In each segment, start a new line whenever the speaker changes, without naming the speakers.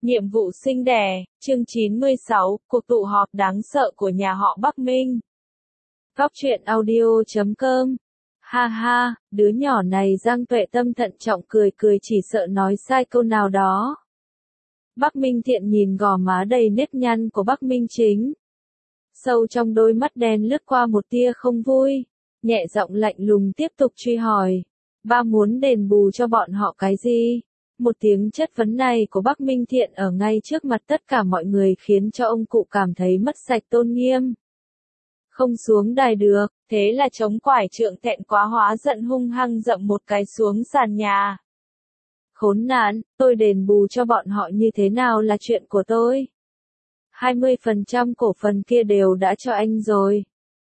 Nhiệm vụ sinh đẻ, chương 96, cuộc tụ họp đáng sợ của nhà họ Bắc Minh. Góc truyện audio.com. Ha ha, đứa nhỏ này Giang Tuệ Tâm thận trọng cười cười chỉ sợ nói sai câu nào đó. Bắc Minh Thiện nhìn gò má đầy nếp nhăn của Bắc Minh Chính. Sâu trong đôi mắt đen lướt qua một tia không vui, nhẹ giọng lạnh lùng tiếp tục truy hỏi. Ba muốn đền bù cho bọn họ cái gì? Một tiếng chất vấn này của Bắc Minh Thiện ở ngay trước mặt tất cả mọi người khiến cho ông cụ cảm thấy mất sạch tôn nghiêm. Không xuống đài được, thế là chống quải trượng thẹn quá hóa giận hung hăng dậm một cái xuống sàn nhà. Khốn nạn, tôi đền bù cho bọn họ như thế nào là chuyện của tôi. 20% cổ phần kia đều đã cho anh rồi.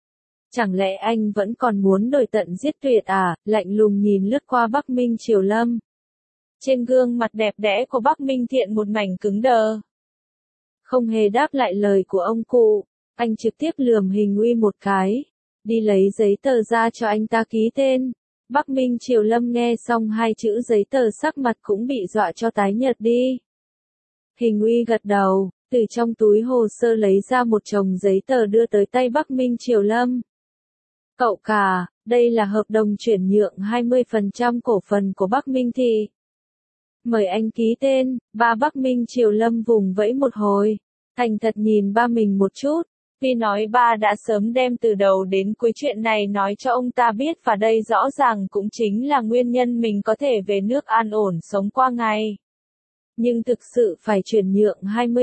Chẳng lẽ anh vẫn còn muốn đổi tận giết tuyệt à? Lạnh lùng nhìn lướt qua Bắc Minh Triều Lâm. Trên gương mặt đẹp đẽ của Bắc Minh Thiện một mảnh cứng đờ. Không hề đáp lại lời của ông cụ, anh trực tiếp lườm Hình Uy một cái, đi lấy giấy tờ ra cho anh ta ký tên. Bắc Minh Triều Lâm nghe xong hai chữ giấy tờ sắc mặt cũng bị dọa cho tái nhợt đi. Hình Uy gật đầu, từ trong túi hồ sơ lấy ra một chồng giấy tờ đưa tới tay Bắc Minh Triều Lâm. Cậu cả, đây là hợp đồng chuyển nhượng 20% cổ phần của Bắc Minh Thị. Mời anh ký tên. Ba Bắc Minh Triều Lâm vùng vẫy một hồi, thành thật nhìn ba mình một chút, vì nói ba đã sớm đem từ đầu đến cuối chuyện này nói cho ông ta biết và đây rõ ràng cũng chính là nguyên nhân mình có thể về nước an ổn sống qua ngày. Nhưng thực sự phải chuyển nhượng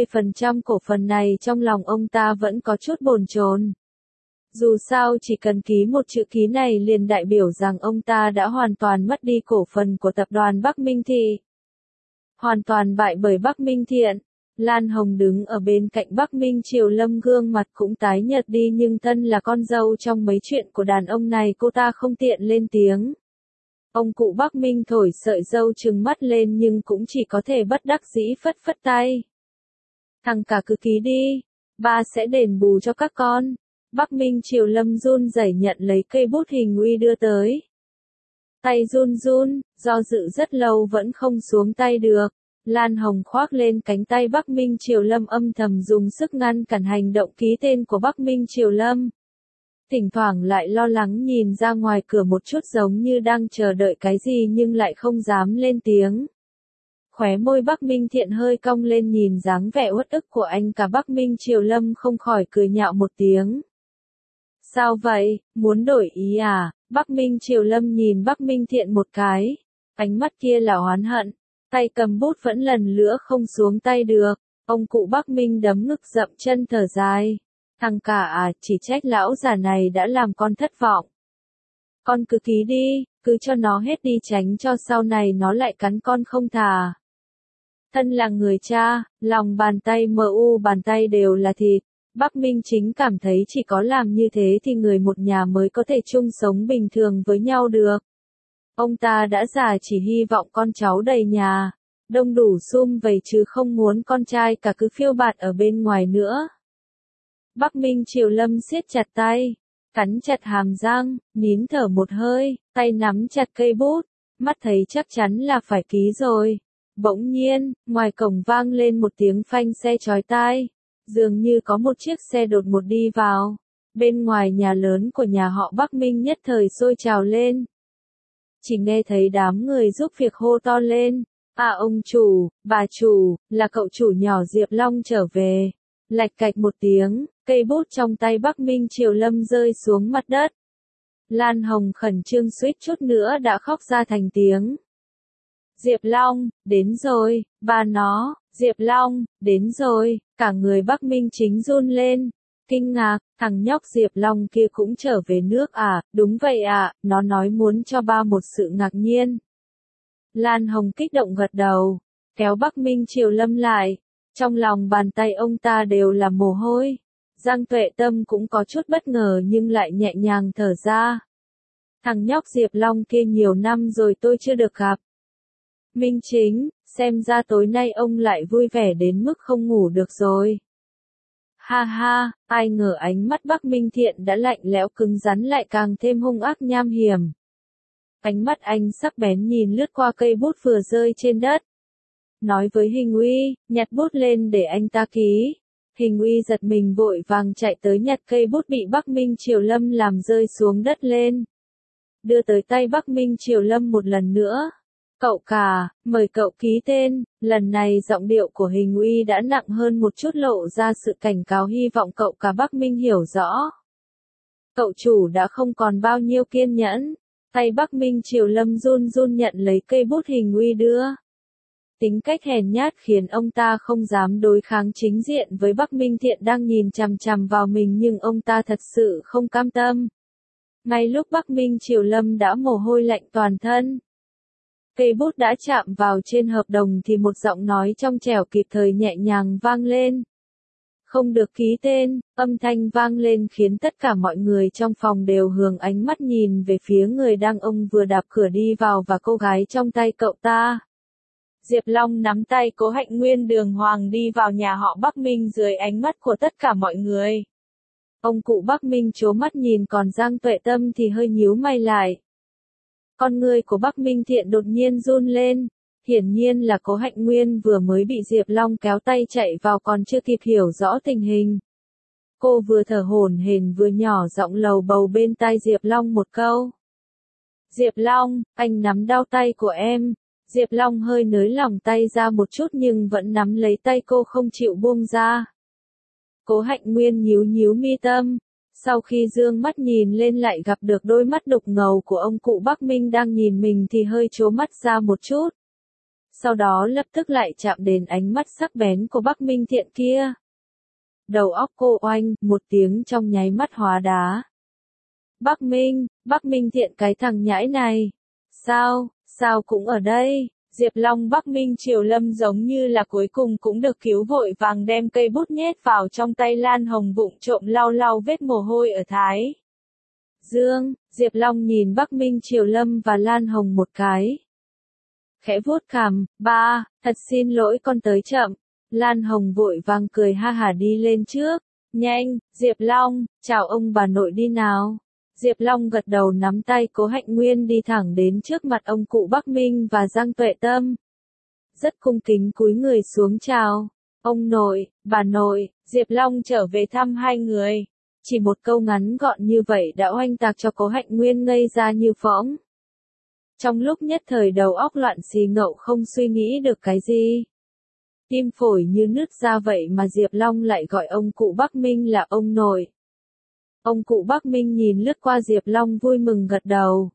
20% cổ phần này trong lòng ông ta vẫn có chút bồn chồn. Dù sao chỉ cần ký một chữ ký này liền đại biểu rằng ông ta đã hoàn toàn mất đi cổ phần của tập đoàn Bắc Minh Thị. Hoàn toàn bại bởi Bắc Minh Thiện. Lan Hồng đứng ở bên cạnh Bắc Minh Triều Lâm gương mặt cũng tái nhợt đi nhưng thân là con dâu trong mấy chuyện của đàn ông này cô ta không tiện lên tiếng. Ông cụ Bắc Minh thổi sợi râu trừng mắt lên nhưng cũng chỉ có thể bất đắc dĩ phất phất tay. Thằng cả cứ ký đi, ba sẽ đền bù cho các con. Bắc Minh Triều Lâm run rẩy nhận lấy cây bút Hình Uy đưa tới. Tay run run, do dự rất lâu vẫn không xuống tay được. Lan Hồng khoác lên cánh tay Bắc Minh Triều Lâm âm thầm dùng sức ngăn cản hành động ký tên của Bắc Minh Triều Lâm. Thỉnh thoảng lại lo lắng nhìn ra ngoài cửa một chút giống như đang chờ đợi cái gì nhưng lại không dám lên tiếng. Khóe môi Bắc Minh Thiện hơi cong lên nhìn dáng vẻ uất ức của anh cả Bắc Minh Triều Lâm không khỏi cười nhạo một tiếng. Sao vậy, muốn đổi ý à? Bắc Minh Triều Lâm nhìn Bắc Minh Thiện một cái, ánh mắt kia là oán hận, tay cầm bút vẫn lần nữa không xuống tay được. Ông cụ Bắc Minh đấm ngực dậm chân thở dài. Thằng cả à, chỉ trách lão già này đã làm con thất vọng. Con cứ ký đi, cứ cho nó hết đi tránh cho sau này nó lại cắn con không thà. Thân là người cha, lòng bàn tay bàn tay đều là thịt. Bắc Minh Chính cảm thấy chỉ có làm như thế thì người một nhà mới có thể chung sống bình thường với nhau được. Ông ta đã già chỉ hy vọng con cháu đầy nhà, đông đủ sum vầy chứ không muốn con trai cả cứ phiêu bạt ở bên ngoài nữa. Bắc Minh Triều Lâm siết chặt tay, cắn chặt hàm răng, nín thở một hơi, tay nắm chặt cây bút, mắt thấy chắc chắn là phải ký rồi. Bỗng nhiên, ngoài cổng vang lên một tiếng phanh xe chói tai. Dường như có một chiếc xe đột ngột đi vào. Bên ngoài nhà lớn của nhà họ Bắc Minh nhất thời sôi trào lên. Chỉ nghe thấy đám người giúp việc hô to lên. À ông chủ, bà chủ, là cậu chủ nhỏ Diệp Long trở về. Lạch cạch một tiếng, cây bút trong tay Bắc Minh Triều Lâm rơi xuống mặt đất. Lan Hồng khẩn trương suýt chút nữa đã khóc ra thành tiếng. Diệp Long, đến rồi, ba nó, Diệp Long, đến rồi, cả người Bắc Minh Chính run lên, kinh ngạc, thằng nhóc Diệp Long kia cũng trở về nước à, đúng vậy à, nó nói muốn cho ba một sự ngạc nhiên. Lan Hồng kích động gật đầu, kéo Bắc Minh Triều Lâm lại, trong lòng bàn tay ông ta đều là mồ hôi. Giang Tuệ Tâm cũng có chút bất ngờ nhưng lại nhẹ nhàng thở ra. Thằng nhóc Diệp Long kia nhiều năm rồi tôi chưa được gặp. Minh Chính, xem ra tối nay ông lại vui vẻ đến mức không ngủ được rồi. Ha ha, ai ngờ ánh mắt Bắc Minh Thiện đã lạnh lẽo cứng rắn lại càng thêm hung ác nham hiểm. Ánh mắt anh sắc bén nhìn lướt qua cây bút vừa rơi trên đất. nói với Hình Uy, nhặt bút lên để anh ta ký. Hình Uy giật mình vội vàng chạy tới nhặt cây bút bị Bắc Minh Triều Lâm làm rơi xuống đất lên. Đưa tới tay Bắc Minh Triều Lâm một lần nữa. Cậu cả, mời cậu ký tên, lần này giọng điệu của Hình Uy đã nặng hơn một chút lộ ra sự cảnh cáo hy vọng cậu cả Bắc Minh hiểu rõ. Cậu chủ đã không còn bao nhiêu kiên nhẫn, tay Bắc Minh Triều Lâm run run nhận lấy cây bút Hình Uy đưa. Tính cách hèn nhát khiến ông ta không dám đối kháng chính diện với Bắc Minh Thiện đang nhìn chằm chằm vào mình nhưng ông ta thật sự không cam tâm. Ngay lúc Bắc Minh Triều Lâm đã mồ hôi lạnh toàn thân. Cây bút đã chạm vào trên hợp đồng thì một giọng nói trong trẻo kịp thời nhẹ nhàng vang lên. Không được ký tên, âm thanh vang lên khiến tất cả mọi người trong phòng đều hướng ánh mắt nhìn về phía người đàn ông vừa đạp cửa đi vào và cô gái trong tay cậu ta. Diệp Long nắm tay Cố Hạnh Nguyên đường hoàng đi vào nhà họ Bắc Minh dưới ánh mắt của tất cả mọi người. Ông cụ Bắc Minh trố mắt nhìn còn Giang Tuệ Tâm thì hơi nhíu mày lại. Con người của Bắc Minh Thiện đột nhiên run lên, hiển nhiên là Cố Hạnh Nguyên vừa mới bị Diệp Long kéo tay chạy vào còn chưa kịp hiểu rõ tình hình. Cô vừa thở hổn hển vừa nhỏ giọng lầu bầu bên tai Diệp Long một câu. Diệp Long, anh nắm đau tay của em. Diệp Long hơi nới lỏng tay ra một chút nhưng vẫn nắm lấy tay cô không chịu buông ra. Cố Hạnh Nguyên nhíu nhíu mi tâm. Sau khi dương mắt nhìn lên lại gặp được đôi mắt đục ngầu của ông cụ Bắc Minh đang nhìn mình thì hơi trố mắt ra một chút. Sau đó lập tức lại chạm đến ánh mắt sắc bén của Bắc Minh Thiện kia. Đầu óc cô oanh, một tiếng trong nháy mắt hóa đá. Bắc Minh Thiện cái thằng nhãi này. Sao cũng ở đây? Diệp Long Bắc Minh Triều Lâm giống như là cuối cùng cũng được cứu vội vàng đem cây bút nhét vào trong tay Lan Hồng vụng trộm lau lau vết mồ hôi ở thái dương. Diệp Long nhìn Bắc Minh Triều Lâm và Lan Hồng một cái. Khẽ vuốt cằm, ba, thật xin lỗi con tới chậm. Lan Hồng vội vàng cười ha hả đi lên trước. Nhanh, Diệp Long, chào ông bà nội đi nào. Diệp Long gật đầu nắm tay Cố Hạnh Nguyên đi thẳng đến trước mặt ông cụ Bắc Minh và Giang Tuệ Tâm. Rất cung kính cúi người xuống chào. Ông nội, bà nội, Diệp Long trở về thăm hai người. Chỉ một câu ngắn gọn như vậy đã oanh tạc cho Cố Hạnh Nguyên ngây ra như phỗng. Trong lúc nhất thời đầu óc loạn xì ngậu không suy nghĩ được cái gì. Tim phổi như nứt ra vậy mà Diệp Long lại gọi ông cụ Bắc Minh là ông nội. Ông cụ Bắc Minh nhìn lướt qua Diệp Long vui mừng gật đầu.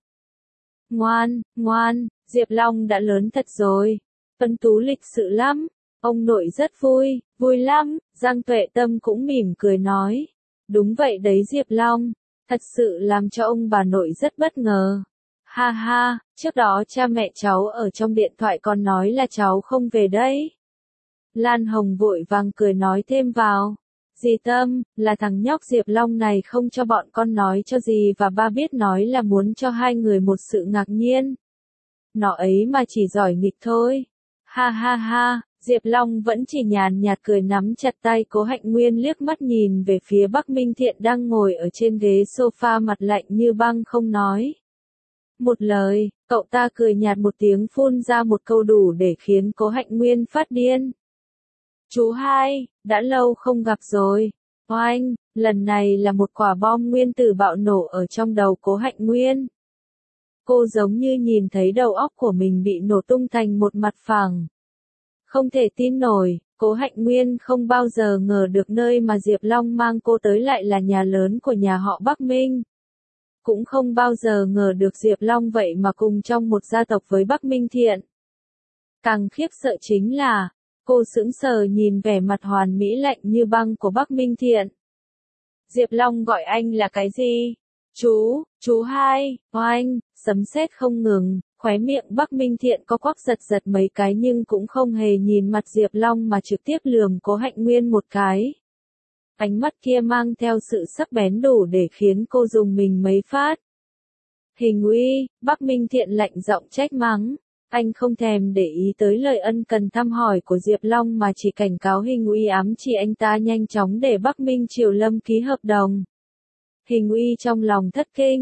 Ngoan, Diệp Long đã lớn thật rồi. Tuấn tú lịch sự lắm. Ông nội rất vui lắm. Giang Tuệ Tâm cũng mỉm cười nói. Đúng vậy đấy Diệp Long. Thật sự làm cho ông bà nội rất bất ngờ. Ha ha, trước đó cha mẹ cháu ở trong điện thoại còn nói là cháu không về đấy. Lan Hồng vội vàng cười nói thêm vào. Dì Tâm, là thằng nhóc Diệp Long này không cho bọn con nói cho dì và ba biết nói là muốn cho hai người một sự ngạc nhiên. Nó ấy mà chỉ giỏi nghịch thôi. Ha ha ha, Diệp Long vẫn chỉ nhàn nhạt cười nắm chặt tay Cố Hạnh Nguyên liếc mắt nhìn về phía Bắc Minh Thiện đang ngồi ở trên ghế sofa mặt lạnh như băng không nói một lời, cậu ta cười nhạt một tiếng phun ra một câu đủ để khiến Cố Hạnh Nguyên phát điên. Chú hai, đã lâu không gặp rồi. Oanh, lần này là một quả bom nguyên tử bạo nổ ở trong đầu Cố Hạnh Nguyên. Cô giống như nhìn thấy đầu óc của mình bị nổ tung thành một mặt phẳng. Không thể tin nổi, Cố Hạnh Nguyên không bao giờ ngờ được nơi mà Diệp Long mang cô tới lại là nhà lớn của nhà họ Bắc Minh. Cũng không bao giờ ngờ được Diệp Long vậy mà cùng trong một gia tộc với Bắc Minh Thiện. Càng khiếp sợ chính là, cô sững sờ nhìn vẻ mặt hoàn mỹ lạnh như băng của Bắc Minh Thiện. Diệp Long gọi anh là cái gì? Chú hai, oanh, sấm sét không ngừng, khóe miệng Bắc Minh Thiện có quắc giật mấy cái nhưng cũng không hề nhìn mặt Diệp Long mà trực tiếp lườm Cố Hạnh Nguyên một cái. Ánh mắt kia mang theo sự sắc bén đủ để khiến cô dùng mình mấy phát. Hình Uy, Bắc Minh Thiện lạnh giọng trách mắng. Anh không thèm để ý tới lời ân cần thăm hỏi của Diệp Long mà chỉ cảnh cáo Hình Uy ám chỉ anh ta nhanh chóng để Bắc Minh Triều Lâm ký hợp đồng. Hình Uy trong lòng thất kinh.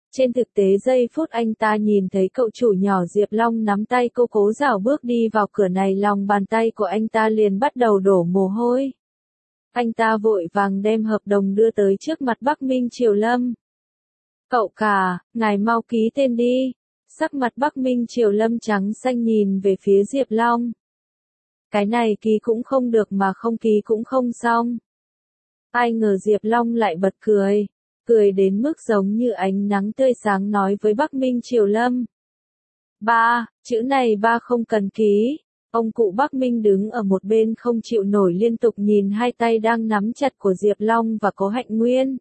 Trên thực tế giây phút anh ta nhìn thấy cậu chủ nhỏ Diệp Long nắm tay cô cố rảo bước đi vào cửa này, lòng bàn tay của anh ta liền bắt đầu đổ mồ hôi. Anh ta vội vàng đem hợp đồng đưa tới trước mặt Bắc Minh Triều Lâm. Cậu cả, ngài mau ký tên đi. Sắc mặt Bắc Minh Triều Lâm trắng xanh nhìn về phía Diệp Long. Cái này ký cũng không được mà không ký cũng không xong. Ai ngờ Diệp Long lại bật cười. Cười đến mức giống như ánh nắng tươi sáng nói với Bắc Minh Triều Lâm. Ba, chữ này ba không cần ký. Ông cụ Bắc Minh đứng ở một bên không chịu nổi, liên tục nhìn hai tay đang nắm chặt của Diệp Long và Cố Hạnh Nguyên.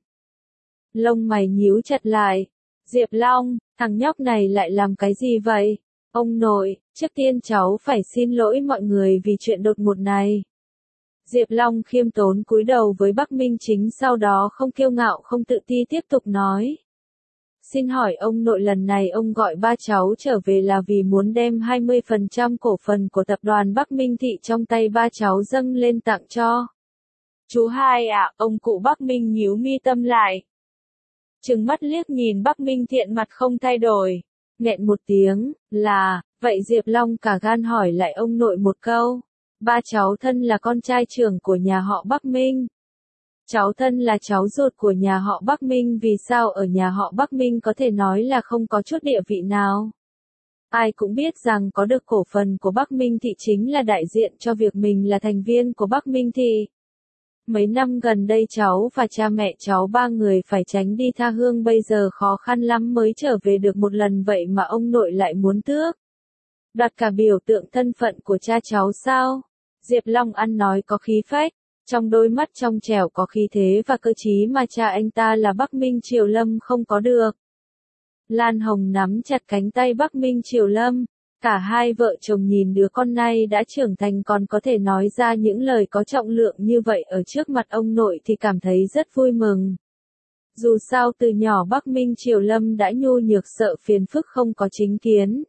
Lông mày nhíu chặt lại. Diệp Long, thằng nhóc này lại làm cái gì vậy? Ông nội, trước tiên cháu phải xin lỗi mọi người vì chuyện đột ngột này. Diệp Long khiêm tốn cúi đầu với Bắc Minh Chính, sau đó không kiêu ngạo không tự ti tiếp tục nói. Xin hỏi ông nội, lần này ông gọi ba cháu trở về là vì muốn đem 20% cổ phần của tập đoàn Bắc Minh Thị trong tay ba cháu dâng lên tặng cho. Chú hai à, ông cụ Bắc Minh nhíu mi tâm lại. Trừng mắt liếc nhìn Bắc Minh Thiện, mặt không thay đổi. Nghẹn một tiếng, là, vậy Diệp Long cả gan hỏi lại ông nội một câu. Ba cháu thân là con trai trưởng của nhà họ Bắc Minh. Cháu thân là cháu ruột của nhà họ Bắc Minh, vì sao ở nhà họ Bắc Minh có thể nói là không có chút địa vị nào? Ai cũng biết rằng có được cổ phần của Bắc Minh Thị chính là đại diện cho việc mình là thành viên của Bắc Minh Thị. Mấy năm gần đây cháu và cha mẹ cháu ba người phải tránh đi tha hương, bây giờ khó khăn lắm mới trở về được một lần, vậy mà ông nội lại muốn tước đoạt cả biểu tượng thân phận của cha cháu sao? Diệp Long ăn nói có khí phách, trong đôi mắt trong trẻo có khí thế và cơ trí mà cha anh ta là Bắc Minh Triều Lâm không có được. Lan Hồng nắm chặt cánh tay Bắc Minh Triều Lâm, cả hai vợ chồng nhìn đứa con này đã trưởng thành còn có thể nói ra những lời có trọng lượng như vậy ở trước mặt ông nội thì cảm thấy rất vui mừng. Dù sao từ nhỏ Bắc Minh Triều Lâm đã nhu nhược sợ phiền phức không có chính kiến.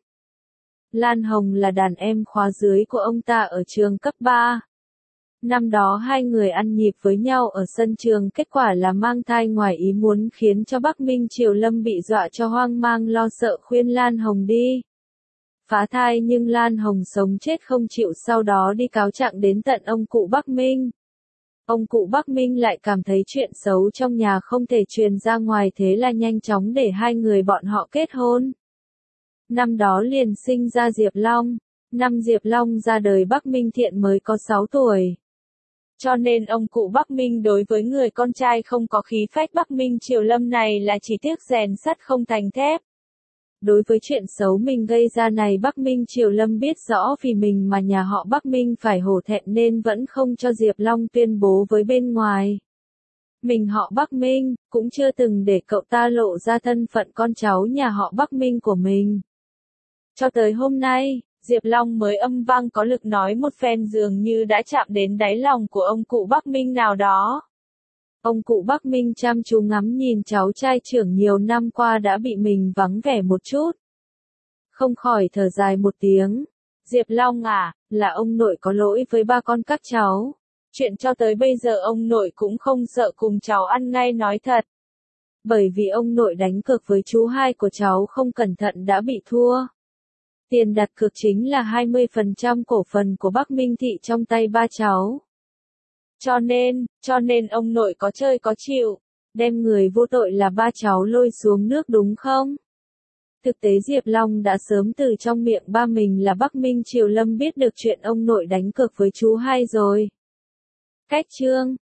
Lan Hồng là đàn em khóa dưới của ông ta ở trường cấp 3. Năm đó hai người ăn nhịp với nhau ở sân trường, kết quả là mang thai ngoài ý muốn khiến cho Bắc Minh Triều Lâm bị dọa cho hoang mang lo sợ, khuyên Lan Hồng đi phá thai, nhưng Lan Hồng sống chết không chịu, sau đó đi cáo trạng đến tận ông cụ Bắc Minh. Ông cụ Bắc Minh lại cảm thấy chuyện xấu trong nhà không thể truyền ra ngoài, thế là nhanh chóng để hai người bọn họ kết hôn. Năm đó liền sinh ra Diệp Long. Năm Diệp Long ra đời Bắc Minh Thiện mới có 6 tuổi. Cho nên ông cụ Bắc Minh đối với người con trai không có khí phách Bắc Minh Triều Lâm này là chỉ tiếc rèn sắt không thành thép. Đối với chuyện xấu mình gây ra này, Bắc Minh Triều Lâm biết rõ, vì mình mà nhà họ Bắc Minh phải hổ thẹn nên vẫn không cho Diệp Long tuyên bố với bên ngoài. Mình họ Bắc Minh, cũng chưa từng để cậu ta lộ ra thân phận con cháu nhà họ Bắc Minh của mình. Cho tới hôm nay, Diệp Long mới âm vang có lực nói một phen, dường như đã chạm đến đáy lòng của ông cụ Bắc Minh nào đó. Ông cụ Bắc Minh chăm chú ngắm nhìn cháu trai trưởng nhiều năm qua đã bị mình vắng vẻ một chút. Không khỏi thở dài một tiếng. Diệp Long à, là ông nội có lỗi với ba con các cháu. Chuyện cho tới bây giờ ông nội cũng không sợ cùng cháu ăn ngay nói thật. Bởi vì ông nội đánh cược với chú hai của cháu không cẩn thận đã bị thua. Tiền đặt cược chính là 20% cổ phần của Bắc Minh Thị trong tay ba cháu. Cho nên ông nội có chơi có chịu, đem người vô tội là ba cháu lôi xuống nước đúng không? Thực tế Diệp Long đã sớm từ trong miệng ba mình là Bắc Minh Triều Lâm biết được chuyện ông nội đánh cược với chú hai rồi. Cách chương